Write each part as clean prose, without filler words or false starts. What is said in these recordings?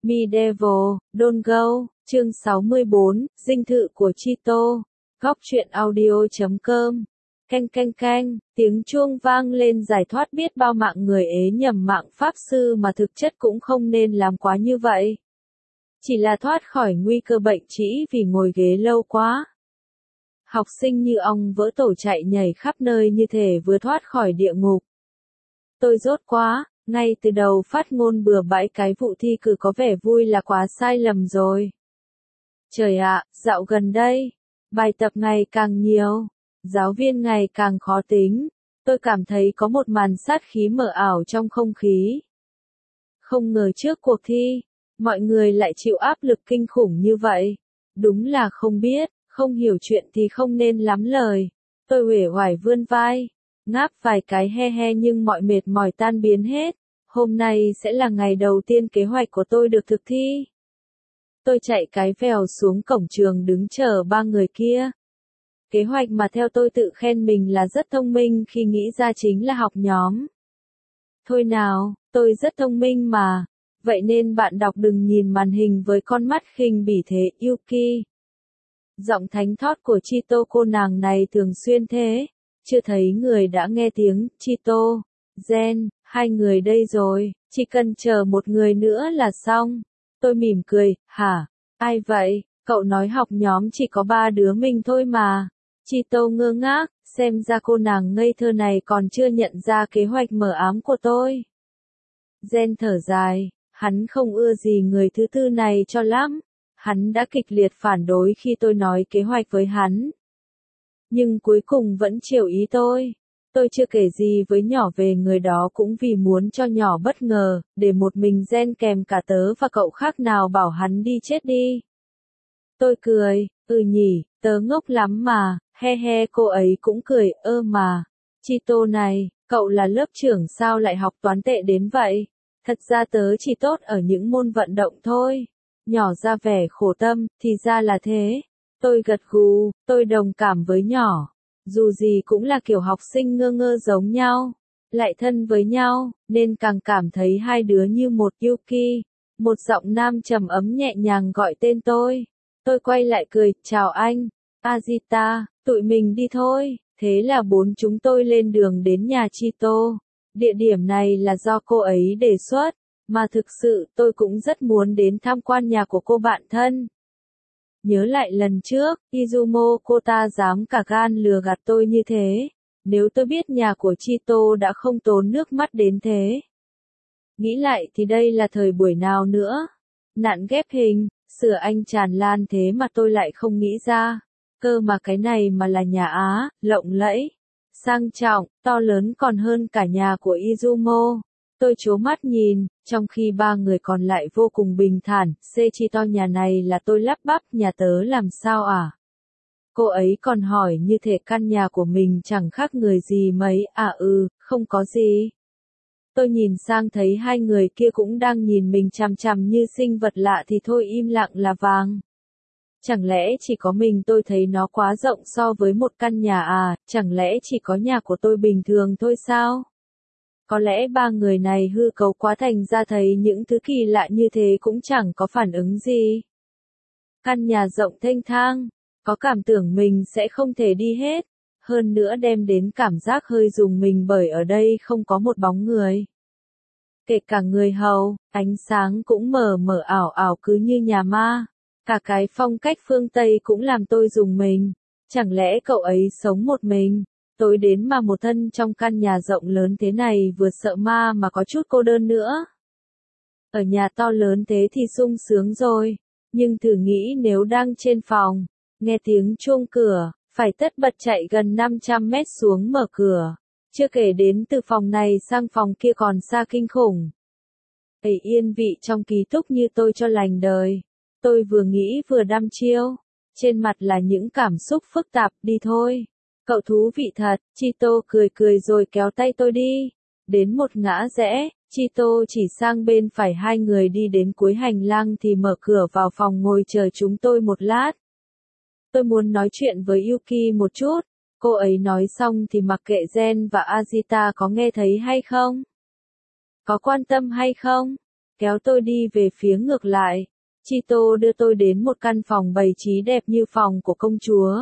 Medieval, Don't Go, chương 64, dinh thự của Chito. Góc truyện audio.com. Canh canh canh, tiếng chuông vang lên giải thoát biết bao mạng người ế nhầm mạng pháp sư mà thực chất cũng không nên làm quá như vậy. Chỉ là thoát khỏi nguy cơ bệnh trĩ vì ngồi ghế lâu quá. Học sinh như ong vỡ tổ chạy nhảy khắp nơi như thể vừa thoát khỏi địa ngục. Tôi dốt quá, ngay từ đầu phát ngôn bừa bãi cái vụ thi cử có vẻ vui là quá sai lầm rồi. Trời ạ, dạo gần đây, bài tập ngày càng nhiều, giáo viên ngày càng khó tính, tôi cảm thấy có một màn sát khí mờ ảo trong không khí. Không ngờ trước cuộc thi, mọi người lại chịu áp lực kinh khủng như vậy. Đúng là không biết, không hiểu chuyện thì không nên lắm lời. Tôi uể oải vươn vai, ngáp vài cái he he nhưng mọi mệt mỏi tan biến hết. Hôm nay sẽ là ngày đầu tiên kế hoạch của tôi được thực thi. Tôi chạy cái vèo xuống cổng trường đứng chờ ba người kia. Kế hoạch mà theo tôi tự khen mình là rất thông minh khi nghĩ ra chính là học nhóm. Thôi nào, tôi rất thông minh mà. Vậy nên bạn đọc đừng nhìn màn hình với con mắt khinh bỉ thế, Yuki. Giọng thánh thót của Chito cô nàng này thường xuyên thế. Chưa thấy người đã nghe tiếng, Chito, Gen, hai người đây rồi, chỉ cần chờ một người nữa là xong. Tôi mỉm cười, hả, ai vậy, cậu nói học nhóm chỉ có ba đứa mình thôi mà. Chito ngơ ngác, xem ra cô nàng ngây thơ này còn chưa nhận ra kế hoạch mờ ám của tôi. Gen thở dài, hắn không ưa gì người thứ tư này cho lắm. Hắn đã kịch liệt phản đối khi tôi nói kế hoạch với hắn. Nhưng cuối cùng vẫn chiều ý tôi. Tôi chưa kể gì với nhỏ về người đó cũng vì muốn cho nhỏ bất ngờ, để một mình Gen kèm cả tớ và cậu khác nào bảo hắn đi chết đi. Tôi cười, nhỉ, tớ ngốc lắm mà, he he cô ấy cũng cười, mà. Chito này, cậu là lớp trưởng sao lại học toán tệ đến vậy? Thật ra tớ chỉ tốt ở những môn vận động thôi. Nhỏ ra vẻ khổ tâm, thì ra là thế. Tôi gật gù, tôi đồng cảm với nhỏ. Dù gì cũng là kiểu học sinh ngơ ngơ giống nhau, lại thân với nhau, nên càng cảm thấy hai đứa như một Yuki. Một giọng nam trầm ấm nhẹ nhàng gọi tên tôi. Tôi quay lại cười, chào anh, Azita, tụi mình đi thôi. Thế là bốn chúng tôi lên đường đến nhà Chito. Địa điểm này là do cô ấy đề xuất, mà thực sự tôi cũng rất muốn đến tham quan nhà của cô bạn thân. Nhớ lại lần trước, Izumo cô ta dám cả gan lừa gạt tôi như thế. Nếu tôi biết nhà của Chito đã không tốn nước mắt đến thế. Nghĩ lại thì đây là thời buổi nào nữa? Nạn ghép hình, sửa anh tràn lan thế mà tôi lại không nghĩ ra. Cơ mà cái này mà là nhà Á, lộng lẫy, sang trọng, to lớn còn hơn cả nhà của Izumo. Tôi trố mắt nhìn, trong khi ba người còn lại vô cùng bình thản, Chito nhà này là tôi lắp bắp, nhà tớ làm sao à? Cô ấy còn hỏi như thể căn nhà của mình chẳng khác người gì mấy, không có gì. Tôi nhìn sang thấy hai người kia cũng đang nhìn mình chằm chằm như sinh vật lạ thì thôi im lặng là vàng. Chẳng lẽ chỉ có mình tôi thấy nó quá rộng so với một căn nhà à, chẳng lẽ chỉ có nhà của tôi bình thường thôi sao? Có lẽ ba người này hư cấu quá thành ra thấy những thứ kỳ lạ như thế cũng chẳng có phản ứng gì. Căn nhà rộng thênh thang, có cảm tưởng mình sẽ không thể đi hết, hơn nữa đem đến cảm giác hơi rùng mình bởi ở đây không có một bóng người. Kể cả người hầu, ánh sáng cũng mờ mờ ảo ảo cứ như nhà ma. Cả cái phong cách phương Tây cũng làm tôi rùng mình. Chẳng lẽ cậu ấy sống một mình? Tối đến mà một thân trong căn nhà rộng lớn thế này vừa sợ ma mà có chút cô đơn nữa. Ở nhà to lớn thế thì sung sướng rồi. Nhưng thử nghĩ nếu đang trên phòng, nghe tiếng chuông cửa, phải tất bật chạy gần 500 mét xuống mở cửa. Chưa kể đến từ phòng này sang phòng kia còn xa kinh khủng. Ấy yên vị trong ký túc như tôi cho lành đời. Tôi vừa nghĩ vừa đăm chiêu. Trên mặt là những cảm xúc phức tạp, đi thôi. Cậu thú vị thật, Chito cười cười rồi kéo tay tôi đi. Đến một ngã rẽ, Chito chỉ sang bên phải hai người đi đến cuối hành lang thì mở cửa vào phòng ngồi chờ chúng tôi một lát. Tôi muốn nói chuyện với Yuki một chút. Cô ấy nói xong thì mặc kệ Gen và Azita có nghe thấy hay không? Có quan tâm hay không? kéo tôi đi về phía ngược lại. Chito đưa tôi đến một căn phòng bày trí đẹp như phòng của công chúa.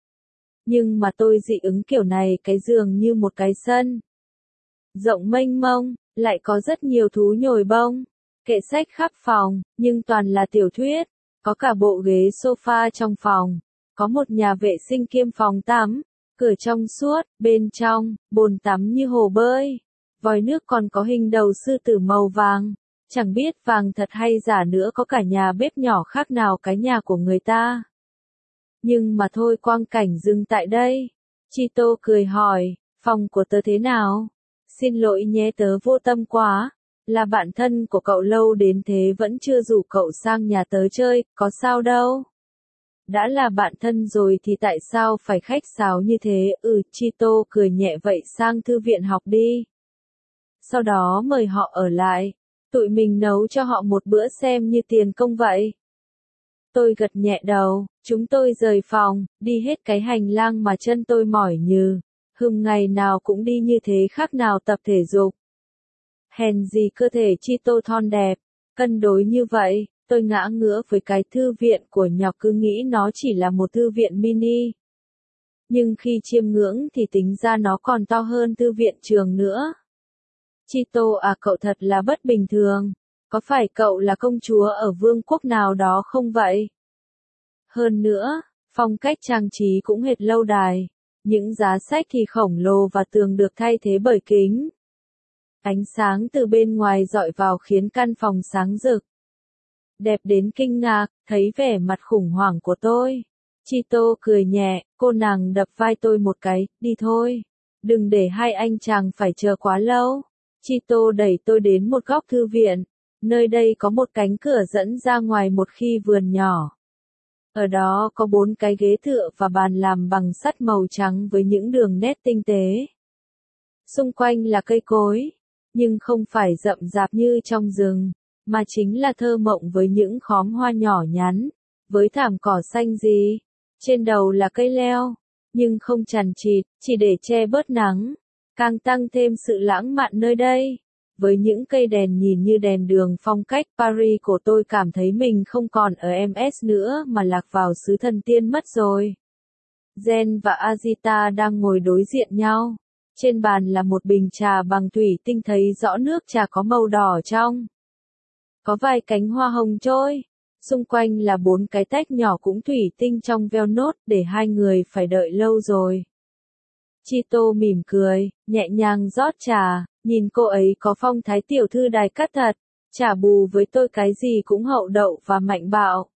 Nhưng mà tôi dị ứng kiểu này, cái giường như một cái sân rộng mênh mông, lại có rất nhiều thú nhồi bông, kệ sách khắp phòng, nhưng toàn là tiểu thuyết, có cả bộ ghế sofa trong phòng, có một nhà vệ sinh kiêm phòng tắm, cửa trong suốt, bên trong, bồn tắm như hồ bơi, vòi nước còn có hình đầu sư tử màu vàng, chẳng biết vàng thật hay giả nữa, có cả nhà bếp nhỏ khác nào cái nhà của người ta. Nhưng mà thôi, quang cảnh dừng tại đây. Chito cười hỏi, phòng của tớ thế nào? Xin lỗi nhé, tớ vô tâm quá. Là bạn thân của cậu lâu đến thế vẫn chưa rủ cậu sang nhà tớ chơi, có sao đâu. Đã là bạn thân rồi thì tại sao phải khách sáo như thế? Chito cười nhẹ, vậy sang thư viện học đi. Sau đó mời họ ở lại. Tụi mình nấu cho họ một bữa xem như tiền công vậy. Tôi gật nhẹ đầu, chúng tôi rời phòng, đi hết cái hành lang mà chân tôi mỏi nhừ. Ngày nào cũng đi như thế khác nào tập thể dục. Hèn gì cơ thể Chito thon đẹp, cân đối như vậy, tôi ngã ngửa với cái thư viện của nhọc, cứ nghĩ nó chỉ là một thư viện mini. Nhưng khi chiêm ngưỡng thì tính ra nó còn to hơn thư viện trường nữa. Chito à, cậu thật là bất bình thường. Có phải cậu là công chúa ở vương quốc nào đó không vậy? Hơn nữa, phong cách trang trí cũng hệt lâu đài. Những giá sách thì khổng lồ và tường được thay thế bởi kính. Ánh sáng từ bên ngoài dọi vào khiến căn phòng sáng rực. Đẹp đến kinh ngạc, thấy vẻ mặt khủng hoảng của tôi. Chito cười nhẹ, cô nàng đập vai tôi một cái, đi thôi. Đừng để hai anh chàng phải chờ quá lâu. Chito đẩy tôi đến một góc thư viện. Nơi đây có một cánh cửa dẫn ra ngoài một khi vườn nhỏ. Ở đó có 4 cái ghế tựa và bàn làm bằng sắt màu trắng với những đường nét tinh tế. Xung quanh là cây cối, nhưng không phải rậm rạp như trong rừng, mà chính là thơ mộng với những khóm hoa nhỏ nhắn, với thảm cỏ xanh gì. Trên đầu là cây leo, nhưng không chằng chịt, chỉ để che bớt nắng, càng tăng thêm sự lãng mạn nơi đây. Với những cây đèn nhìn như đèn đường phong cách Paris của tôi cảm thấy mình không còn ở MS nữa mà lạc vào xứ thần tiên mất rồi. Jen và Azita đang ngồi đối diện nhau. Trên bàn là một bình trà bằng thủy tinh, thấy rõ nước trà có màu đỏ trong. Có vài cánh hoa hồng trôi. Xung quanh là 4 cái tách nhỏ cũng thủy tinh trong veo nốt, để hai người phải đợi lâu rồi. Chito mỉm cười, nhẹ nhàng rót trà, nhìn cô ấy có phong thái tiểu thư đài cát thật, trả bù với tôi cái gì cũng hậu đậu và mạnh bạo.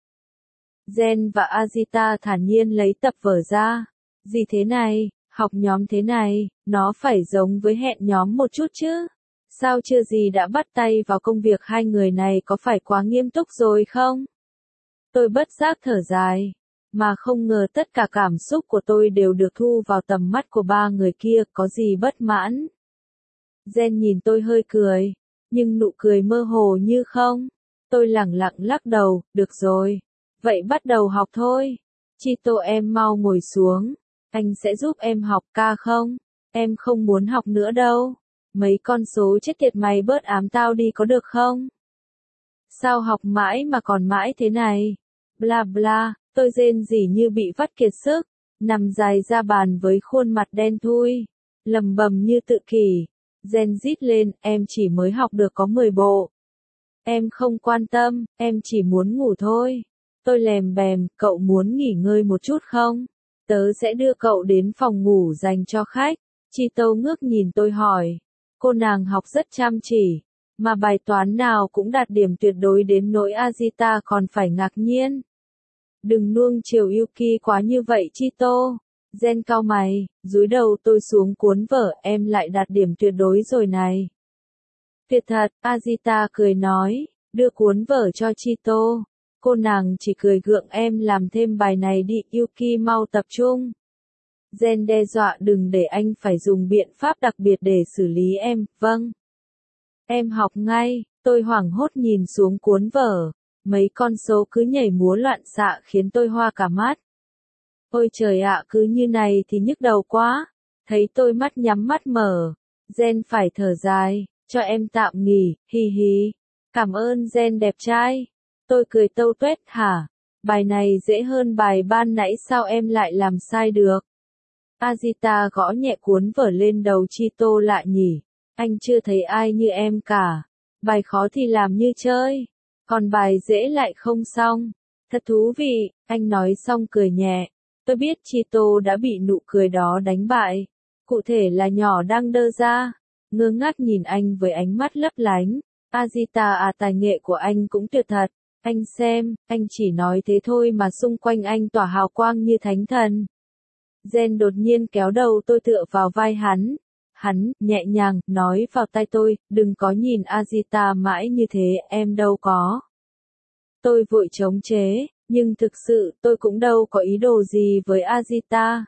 Jen và Azita thản nhiên lấy tập vở ra. Gì thế này, học nhóm thế này, nó phải giống với hẹn nhóm một chút chứ. Sao chưa gì đã bắt tay vào công việc, hai người này có phải quá nghiêm túc rồi không? Tôi bất giác thở dài. Mà không ngờ tất cả cảm xúc của tôi đều được thu vào tầm mắt của ba người kia, có gì bất mãn. Jen nhìn tôi hơi cười, nhưng nụ cười mơ hồ như không. Tôi lẳng lặng lắc đầu, được rồi. Vậy bắt đầu học thôi. Chito, em mau ngồi xuống. Anh sẽ giúp em học ca không? Em không muốn học nữa đâu. Mấy con số chết tiệt mày bớt ám tao đi có được không? Sao học mãi mà còn mãi thế này? Bla bla. Tôi rên rỉ như bị vắt kiệt sức, nằm dài ra bàn với khuôn mặt đen thui, lầm bầm như tự kỷ. Jen rít lên, em chỉ mới học được có 10 bộ. Em không quan tâm, em chỉ muốn ngủ thôi. Tôi lèm bèm, cậu muốn nghỉ ngơi một chút không? Tớ sẽ đưa cậu đến phòng ngủ dành cho khách. Chito ngước nhìn tôi hỏi. Cô nàng học rất chăm chỉ, mà bài toán nào cũng đạt điểm tuyệt đối đến nỗi Azita còn phải ngạc nhiên. Đừng nuông chiều Yuki quá như vậy Chito. Jen cau mày, dúi đầu tôi xuống cuốn vở, em lại đạt điểm tuyệt đối rồi này. Tuyệt thật, Azita cười nói, đưa cuốn vở cho Chito. Cô nàng chỉ cười gượng, em làm thêm bài này đi, Yuki mau tập trung. Jen đe dọa, đừng để anh phải dùng biện pháp đặc biệt để xử lý em, vâng. Em học ngay, tôi hoảng hốt nhìn xuống cuốn vở. Mấy con số cứ nhảy múa loạn xạ khiến tôi hoa cả mắt. Ôi trời ạ, cứ như này thì nhức đầu quá. Thấy tôi mắt nhắm mắt mở. Jen phải thở dài, cho em tạm nghỉ, hi hi. Cảm ơn Gen đẹp trai. Tôi cười tâu tuét hả? Bài này dễ hơn bài ban nãy sao em lại làm sai được? Azita gõ nhẹ cuốn vở lên đầu Chito lại nhỉ. Anh chưa thấy ai như em cả. Bài khó thì làm như chơi. Còn bài dễ lại không xong. Thật thú vị, anh nói xong cười nhẹ. Tôi biết Chito đã bị nụ cười đó đánh bại. Cụ thể là nhỏ đang đơ ra. Ngơ ngác nhìn anh với ánh mắt lấp lánh. Azita tài nghệ của anh cũng tuyệt thật. Anh xem, anh chỉ nói thế thôi mà xung quanh anh tỏa hào quang như thánh thần. Gen đột nhiên kéo đầu tôi tựa vào vai hắn. Hắn, nhẹ nhàng, nói vào tai tôi, đừng có nhìn Azita mãi như thế, em đâu có. Tôi vội chống chế, nhưng thực sự tôi cũng đâu có ý đồ gì với Azita.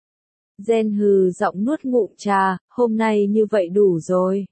Gen hừ giọng nuốt ngụm trà, hôm nay như vậy đủ rồi.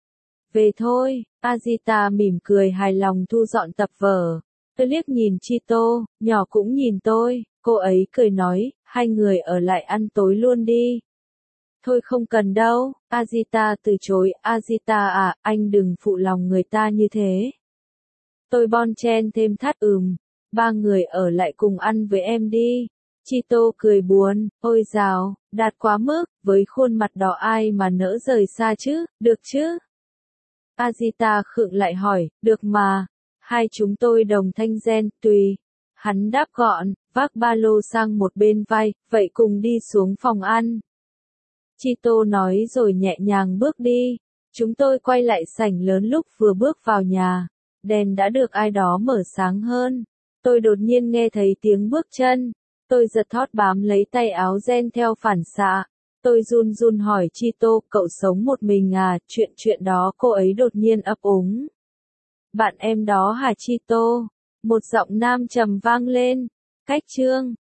Về thôi, Azita mỉm cười hài lòng thu dọn tập vở. Tôi liếc nhìn Chito, nhỏ cũng nhìn tôi, cô ấy cười nói, hai người ở lại ăn tối luôn đi. Thôi không cần đâu, Azita từ chối, Azita à, anh đừng phụ lòng người ta như thế. Tôi bon chen thêm thắt ba người ở lại cùng ăn với em đi. Chito cười buồn, ôi dào, đạt quá mức, với khuôn mặt đỏ ai mà nỡ rời xa chứ, được chứ? Azita khựng lại hỏi, được mà. Hai chúng tôi đồng thanh Gen, tùy. Hắn đáp gọn, vác ba lô sang một bên vai, vậy cùng đi xuống phòng ăn. Chito nói rồi nhẹ nhàng bước đi. Chúng tôi quay lại sảnh lớn lúc vừa bước vào nhà. Đèn đã được ai đó mở sáng hơn. Tôi đột nhiên nghe thấy tiếng bước chân. Tôi giật thót bám lấy tay áo Gen theo phản xạ. Tôi run run hỏi Chito, cậu sống một mình à, chuyện đó cô ấy đột nhiên ấp úng. Bạn em đó hả Chito? Một giọng nam trầm vang lên. Cách chương.